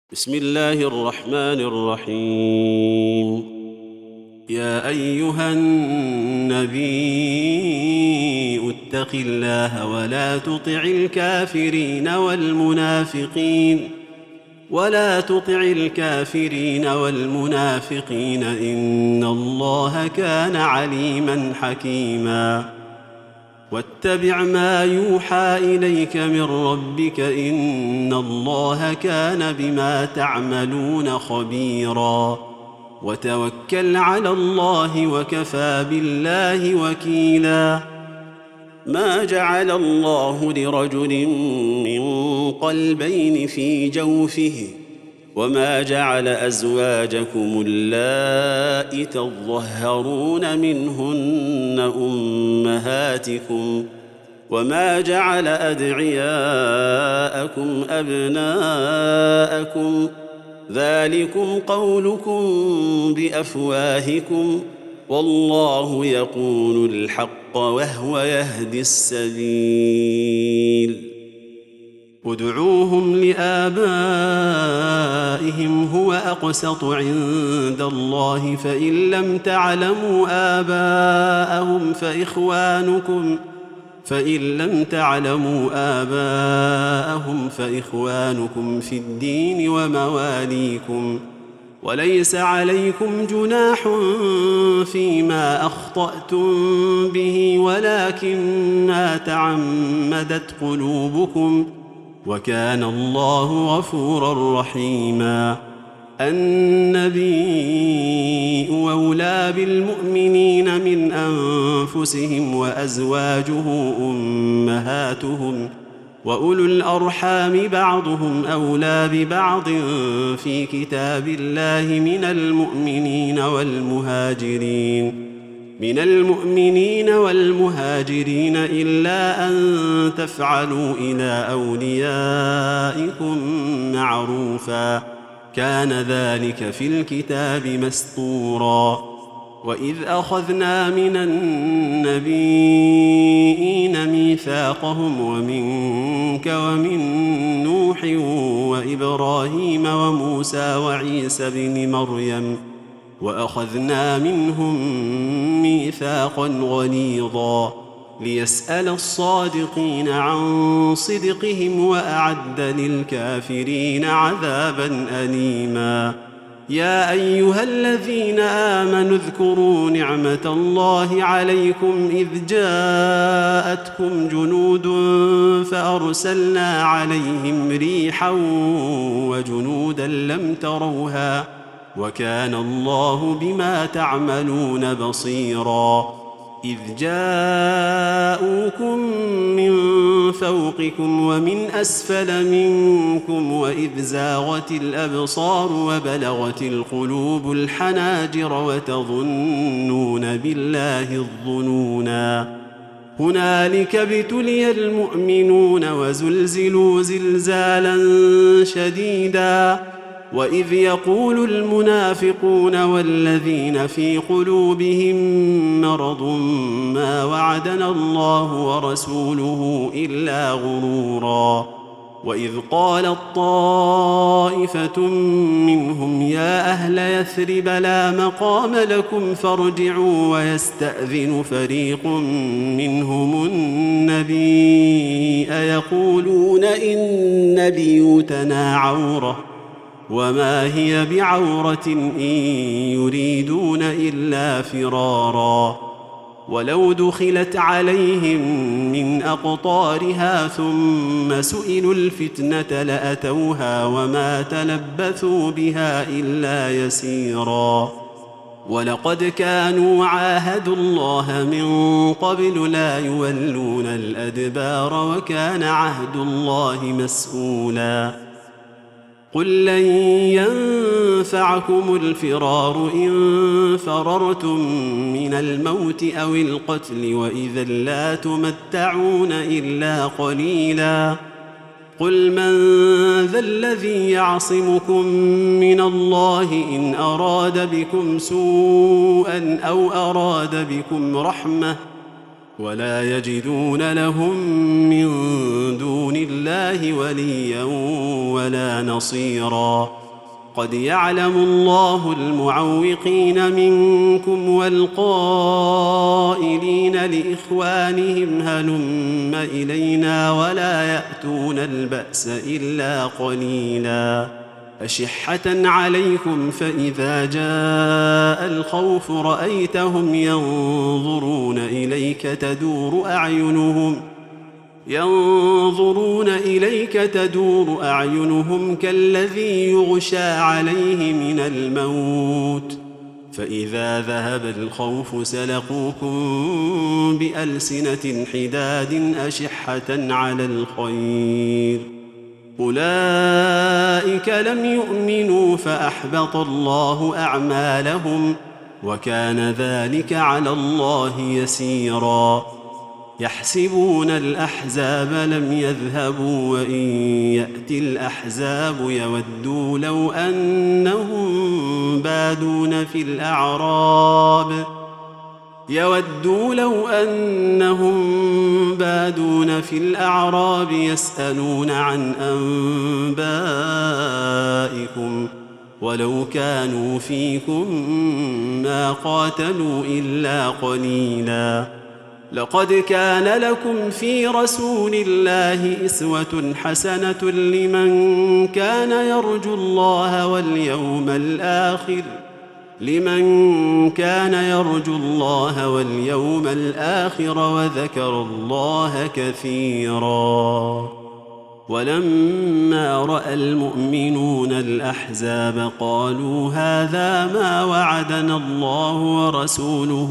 بسم الله الرحمن الرحيم. يا أيها النبي اتق الله ولا تطع الكافرين والمنافقين إن الله كان عليما حكيما. واتبع ما يوحى إليك من ربك إن الله كان بما تعملون خبيرا. وتوكل على الله وكفى بالله وكيلا. ما جعل الله لرجل من قلبين في جوفه وما جعل أزواجكم اللائي تظهرون منهن أمهاتكم وما جعل أدعياءكم أبناءكم ذلكم قولكم بأفواهكم والله يقول الحق وهو يهدي السبيل. ادعوهم لآبائهم هو أقسط عند الله فإن لم تعلموا آباءهم فإخوانكم في الدين ومواليكم وليس عليكم جناح فيما أخطأتم به ولكن ما تعمدت قلوبكم وكان الله غفورا رحيما. النبي أولى بالمؤمنين من أنفسهم وأزواجه أمهاتهم وأولو الأرحام بعضهم أولى ببعض في كتاب الله من المؤمنين والمهاجرين إلا أن تفعلوا إلى أوليائكم معروفا كان ذلك في الكتاب مسطورا. وإذ أخذنا من النبيين ميثاقهم ومنك ومن نوح وإبراهيم وموسى وعيسى بن مريم وأخذنا منهم ميثاقا غليظا ليسأل الصادقين عن صدقهم وأعد للكافرين عذابا أليما. يا أيها الذين آمنوا اذكروا نعمة الله عليكم إذ جاءتكم جنود فأرسلنا عليهم ريحا وجنودا لم تروها وكان الله بما تعملون بصيرا. إذ جاءوكم من فوقكم ومن أسفل منكم وإذ زاغت الأبصار وبلغت القلوب الحناجر وتظنون بالله الظنونا. هنالك ابتلي المؤمنون وزلزلوا زلزالا شديدا. وإذ يقول المنافقون والذين في قلوبهم مرض ما وعدنا الله ورسوله إلا غرورا. وإذ قالت طائفة منهم يا أهل يثرب لا مقام لكم فارجعوا ويستأذن فريق منهم النبي يقولون إن بيوتنا عورة وما هي بعورة إن يريدون إلا فرارا. ولو دخلت عليهم من أقطارها ثم سئلوا الفتنة لأتوها وما تلبثوا بها إلا يسيرا. ولقد كانوا عاهدوا الله من قبل لا يولون الأدبار وكان عهد الله مسؤولا. قل لن ينفعكم الفرار إن فررتم من الموت أو القتل وإذا لا تمتعون إلا قليلا. قل من ذا الذي يعصمكم من الله إن أراد بكم سوءا أو أراد بكم رحمة ولا يجدون لهم من دون الله وليا ولا نصيرا. قد يعلم الله المعوقين منكم والقائلين لإخوانهم هلم إلينا ولا يأتون البأس إلا قليلا. أشحة عليكم فإذا جاء الخوف رأيتهم ينظرون إليك تدور أعينهم كالذي يغشى عليه من الموت، فإذا ذهب الخوف سلقوكم بألسنة حداد أشحة على الخير. أولئك لم يؤمنوا فأحبط الله أعمالهم وكان ذلك على الله يسيرا. يحسبون الأحزاب لم يذهبوا وإن يأتي الأحزاب يودوا لو أنهم بادون في الأعراب يسألون عن أنبائكم ولو كانوا فيكم ما قاتلوا إلا قليلا. لقد كان لكم في رسول الله أسوة حسنة لمن كان يرجو الله واليوم الآخر وذكر الله كثيرا. ولما رأى المؤمنون الأحزاب قالوا هذا ما وعدنا الله ورسوله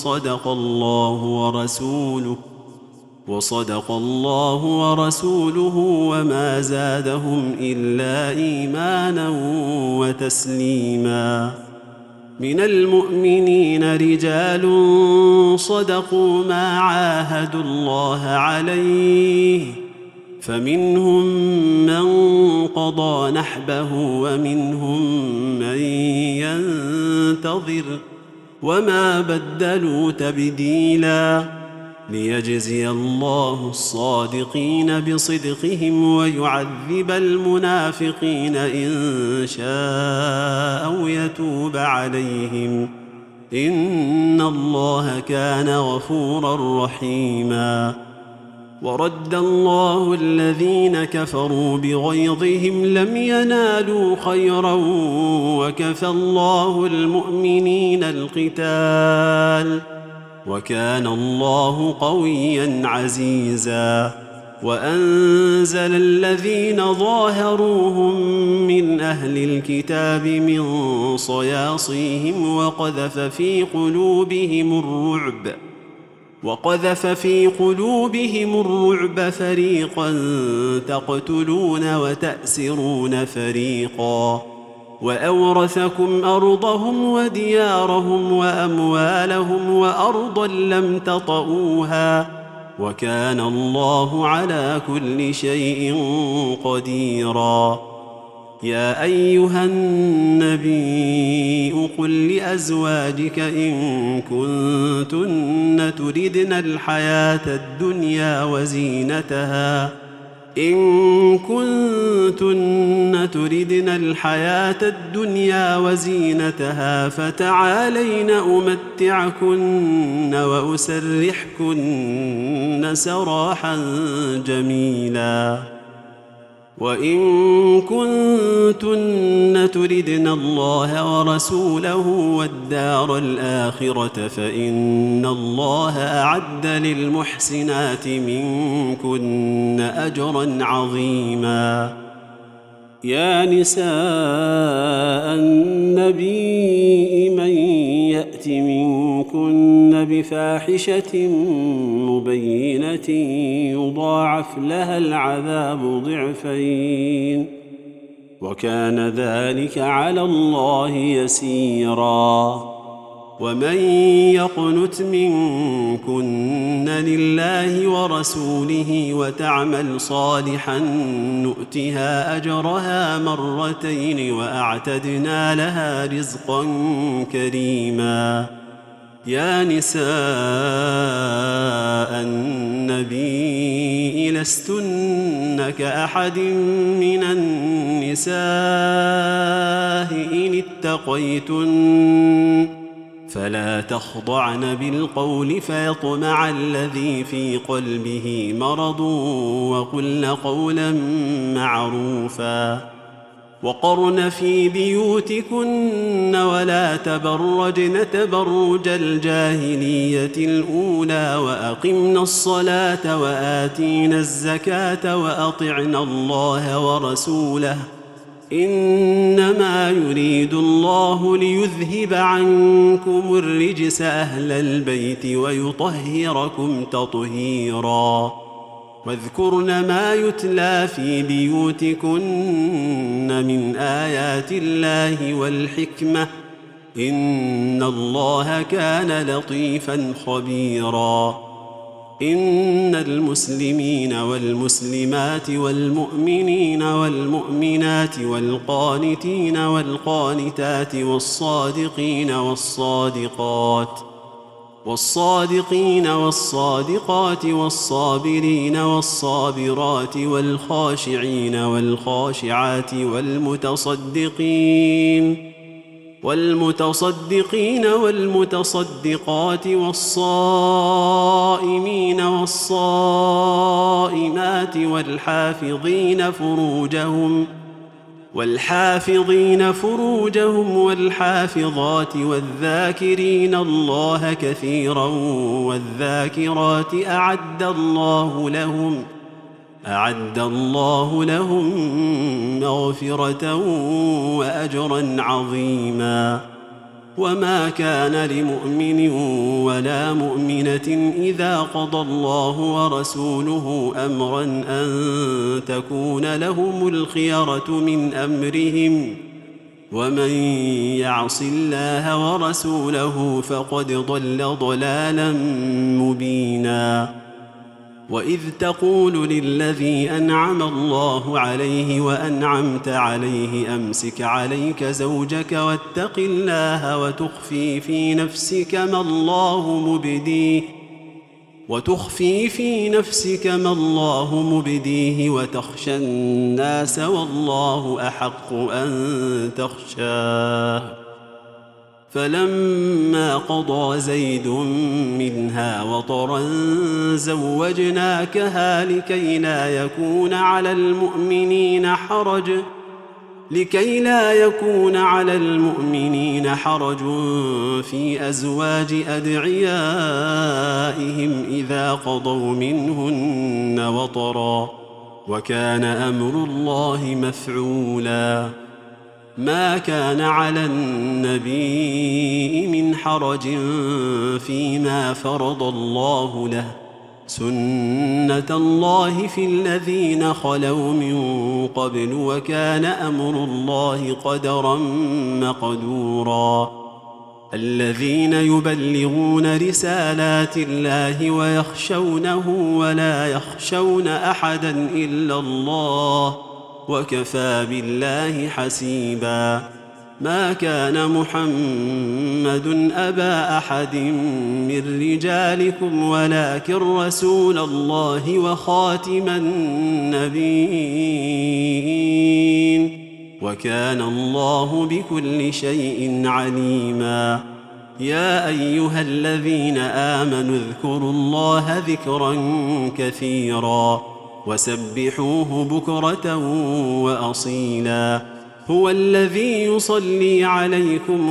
وصدق الله ورسوله وما زادهم إلا إيمانا وتسليما. من المؤمنين رجال صدقوا ما عاهدوا الله عليه فمنهم من قضى نحبه ومنهم من ينتظر وما بدلوا تبديلا. ليجزي الله الصادقين بصدقهم ويعذب المنافقين إن شاء أو يتوب عليهم إن الله كان غفورا رحيما. ورد الله الذين كفروا بغيظهم لم ينالوا خيرا وكفى الله المؤمنين القتال وكان الله قويا عزيزا. وأنزل الذين ظاهروهم من أهل الكتاب من صياصيهم وقذف في قلوبهم الرعب فريقا تقتلون وتأسرون فريقا وأورثكم أرضهم وديارهم وأموالهم وأرضا لم تطئوها وكان الله على كل شيء قديرا. يا أيها النبي قل لأزواجك إن كنتن تردن الحياة الدنيا وزينتها فتعالين أمتعكن وأسرحكن سراحا جميلا. وإن كنتن تردن الله ورسوله والدار الآخرة فإن الله أعد للمحسنات منكن أجرا عظيما. يا نساء النبي من يأت منكن بفاحشة مبينة يضاعف لها العذاب ضعفين وكان ذلك على الله يسيرا. ومن يقنت منكن لله ورسوله وتعمل صالحا نؤتها أجرها مرتين وأعتدنا لها رزقا كريما. يا نساء النبي لستن كأحد من النساء إن اتقيتن فلا تخضعن بالقول فيطمع الذي في قلبه مرض وقلن قولا معروفا وقرن في بيوتكن ولا تبرجن تبرج الجاهلية الأولى وأقمن الصلاة وآتينا الزكاة وأطعنا الله ورسوله إنما يريد الله ليذهب عنكم الرجس أهل البيت ويطهركم تطهيرا واذكرن ما يتلى في بيوتكن من آيات الله والحكمة إن الله كان لطيفا خبيرا إن المسلمين والمسلمات والمؤمنين والمؤمنات والقانتين والقانتات والصادقين والصادقات والصابرين والصابرات والخاشعين والخاشعات والمتصدقين والمتصدقات والصائمين والصائمات والحافظين فروجهم والحافظات والذاكرين الله كثيرا والذاكرات أعد الله لهم مغفرة وأجرا عظيما وما كان لمؤمن ولا مؤمنة إذا قضى الله ورسوله أمرا أن تكون لهم الخيرة من أمرهم ومن يعص الله ورسوله فقد ضل ضلالا مبينا وإذ تقول للذي أنعم الله عليه وأنعمت عليه أمسك عليك زوجك واتق الله وتخفي في نفسك ما الله مبديه وتخشى الناس والله أحق أن تخشاه فلما قضى زيد منها وطرا زوجناكها لكي لا يكون على المؤمنين حرج في أزواج أدعيائهم إذا قضوا منهن وطرا وكان أمر الله مفعولا ما كان على النبي من حرج فيما فرض الله له سنة الله في الذين خلوا من قبل وكان أمر الله قدرا مقدورا الذين يبلغون رسالات الله ويخشونه ولا يخشون أحدا إلا الله وكفى بالله حسيبا ما كان محمد أبا أحد من رجالكم ولكن رسول الله وخاتم النبيين وكان الله بكل شيء عليما يا أيها الذين آمنوا اذكروا الله ذكرا كثيرا وسبحوه بكرة وأصيلا هو الذي يصلي عليكم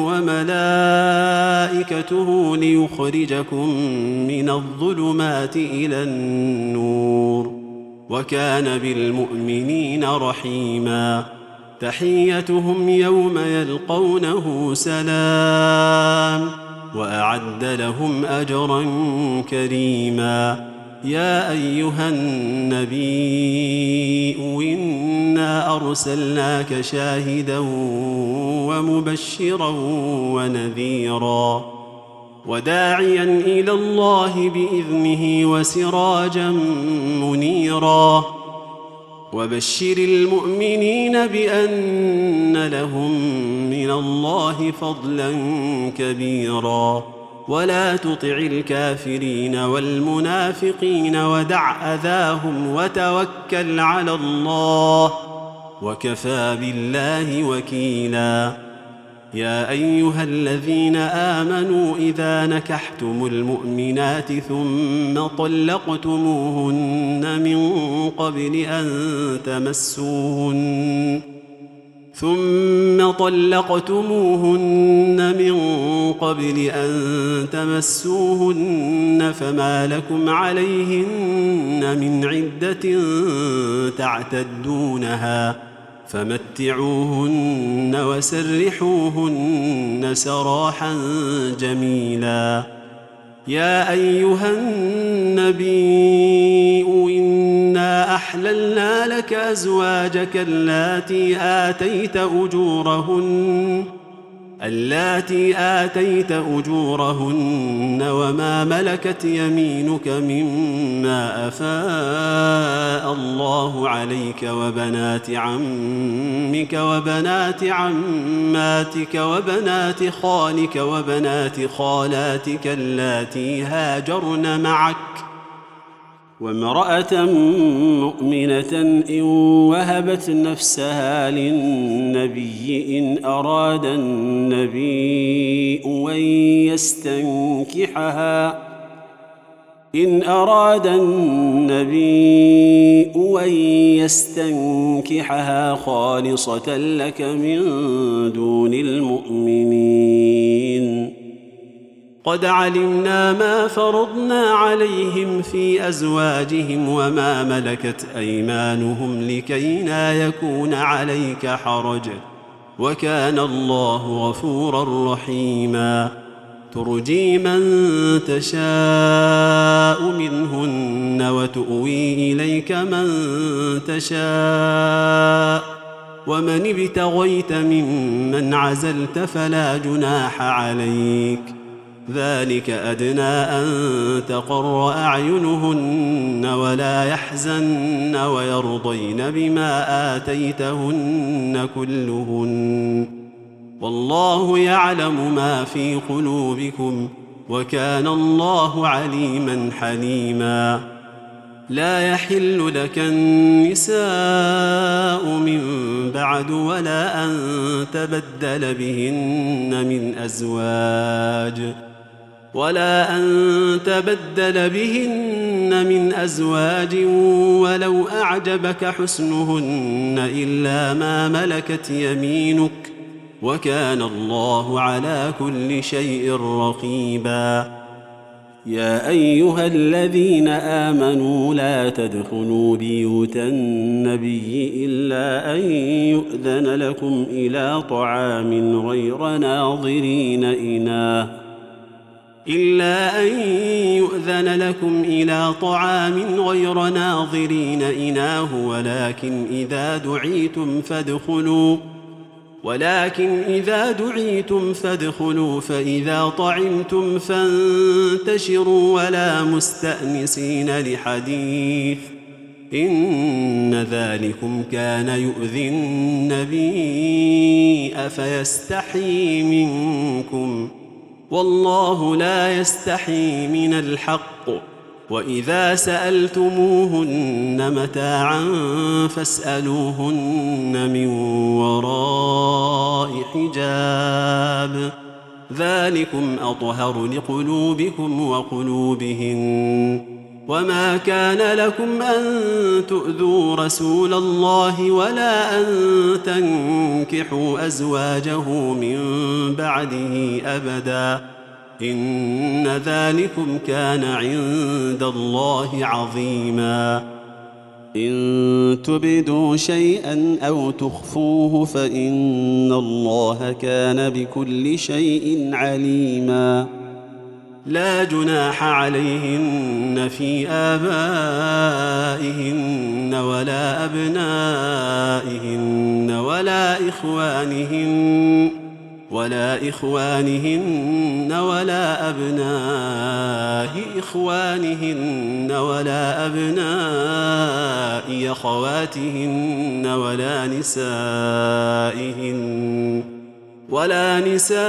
وملائكته ليخرجكم من الظلمات إلى النور وكان بالمؤمنين رحيما تحيتهم يوم يلقونه سلام وأعد لهم أجرا كريما يا أيها النبي إنا أرسلناك شاهدا ومبشرا ونذيرا وداعيا إلى الله بإذنه وسراجا منيرا وبشر المؤمنين بأن لهم من الله فضلا كبيرا ولا تطع الكافرين والمنافقين ودع أذاهم وتوكل على الله وكفى بالله وكيلا. يا أيها الذين آمنوا إذا نكحتم المؤمنات ثم طلقتموهن من قبل أن تمسوهن فما لكم عليهن من عدة تعتدونها فمتعوهن وسرحوهن سراحا جميلا. يا أيها النبي إنا أحللنا لك أزواجك اللاتي آتيت أجورهن وما ملكت يمينك مما أفاء الله عليك وبنات عمك وبنات عماتك وبنات خالك وبنات خالاتك اللاتي هاجرن معك وامرأة مؤمنة إن وهبت نفسها للنبي إن أراد النبي أن يستنكحها خالصة لك من دون المؤمنين. قد علمنا ما فرضنا عليهم في أزواجهم وما ملكت أيمانهم لكي لا يكون عليك حرج وكان الله غفورا رحيما. ترجي من تشاء منهن وتؤوي إليك من تشاء ومن ابتغيت ممن عزلت فلا جناح عليك ذلك أدنى أن تقر أعينهن ولا يحزن ويرضين بما آتيتهن كلهن والله يعلم ما في قلوبكم وكان الله عليما حليما. لا يحل لك النساء من بعد ولا أن تبدل بهن من أزواج ولو أعجبك حسنهن إلا ما ملكت يمينك وكان الله على كل شيء رقيبا. يا أيها الذين آمنوا لا تدخلوا بيوت النبي إلا أن يؤذن لكم إلى طعام غير ناظرين إناه ولكن إذا دعيتم فادخلوا فإذا طعمتم فانتشروا ولا مستأنسين لحديث إن ذلكم كان يؤذي النبي فيستحيي منكم والله لا يستحيي من الحق. وإذا سألتموهن متاعا فاسألوهن من وراء حجاب ذلكم أطهر لقلوبكم وقلوبهن. وما كان لكم أن تؤذوا رسول الله ولا أن تنكحوا أزواجه من بعده أبدا إن ذلكم كان عند الله عظيما. إن تبدوا شيئا أو تخفوه فإن الله كان بكل شيء عليما. لا جناح عليهن في آبائهن ولا أبنائهن ولا إخوانهن ولا أبناء إخوانهن ولا أبناء أخواتهن ولا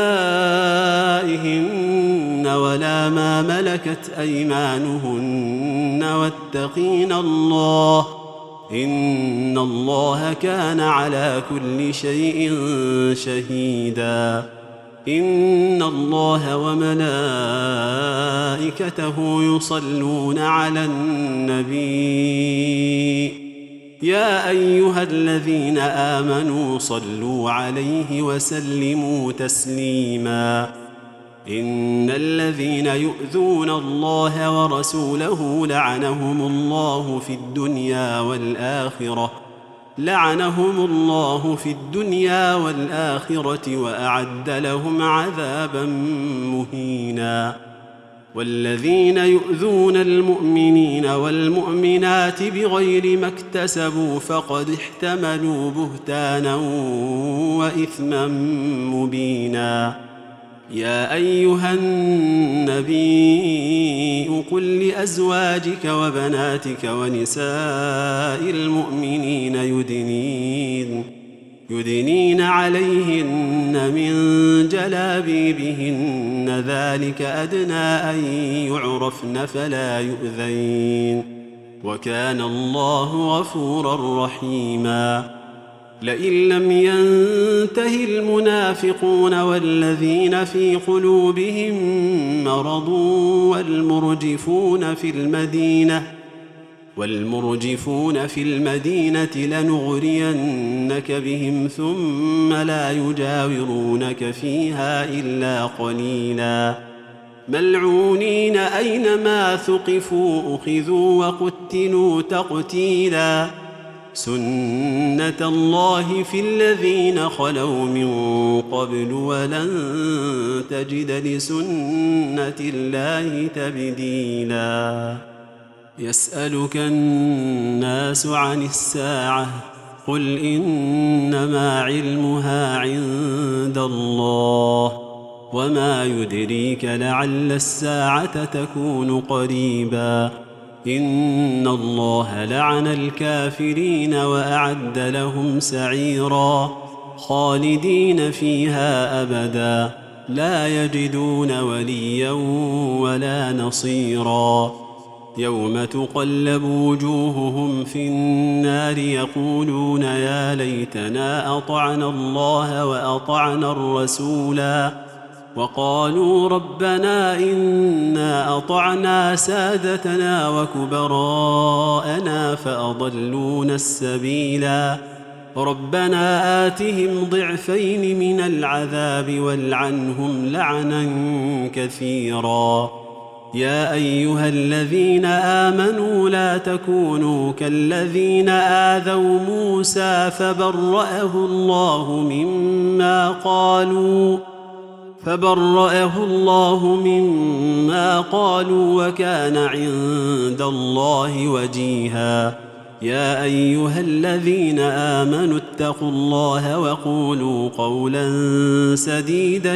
نسائهن ولا ما ملكت أيمانهن واتقين الله إن الله كان على كل شيء شهيدا إن الله وملائكته يصلون على النبي يا أيها الذين آمنوا صلوا عليه وسلموا تسليما إن الذين يؤذون الله ورسوله لعنهم الله في الدنيا والآخرة وأعد لهم عذابا مهينا والذين يؤذون المؤمنين والمؤمنات بغير ما اكتسبوا فقد احتملوا بهتانا وإثما مبينا يا أيها النبي قل لأزواجك وبناتك ونساء المؤمنين يدنين عليهن من جلابيبهن ذلك أدنى أن يعرفن فلا يؤذين وكان الله غفورا رحيما لئن لم ينته المنافقون والذين في قلوبهم مرض والمرجفون في المدينة لنغرينك بهم ثم لا يجاورونك فيها إلا قليلا ملعونين أينما ثقفوا أخذوا وقتلوا تقتيلا سنة الله في الذين خلوا من قبل ولن تجد لسنة الله تبديلا يسألك الناس عن الساعة قل إنما علمها عند الله وما يدريك لعل الساعة تكون قريبا إن الله لعن الكافرين وأعد لهم سعيرا خالدين فيها أبدا لا يجدون وليا ولا نصيرا يوم تقلب وجوههم في النار يقولون يا ليتنا أطعنا الله وأطعنا الرسولا وقالوا ربنا إنا أطعنا سادتنا وكبراءنا فأضلونا السبيلا ربنا آتهم ضعفين من العذاب والعنهم لعنا كثيرا يا أيها الذين آمنوا لا تكونوا كالذين آذوا موسى فبرأه الله مما قالوا وكان عند الله وجيها يا أيها الذين آمنوا اتقوا الله وقولوا قولا سديدا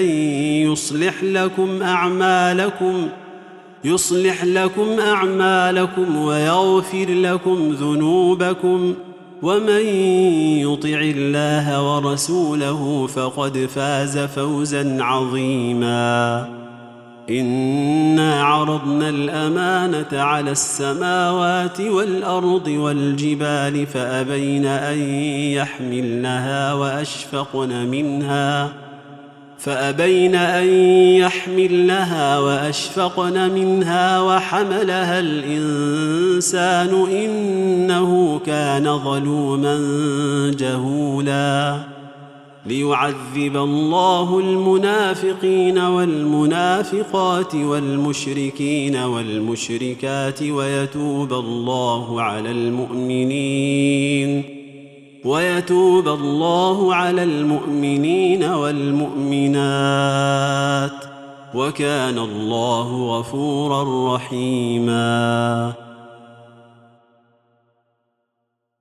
يصلح لكم أعمالكم ويغفر لكم ذنوبكم ومن يطع الله ورسوله فقد فاز فوزا عظيما إنا عرضنا الأمانة على السماوات والأرض والجبال فأبين أن يحملنها وأشفقن منها وحملها الإنسان إنه كان ظلوما جهولا ليعذب الله المنافقين والمنافقات والمشركين والمشركات ويتوب الله على المؤمنين والمؤمنات وكان الله غفورا رحيما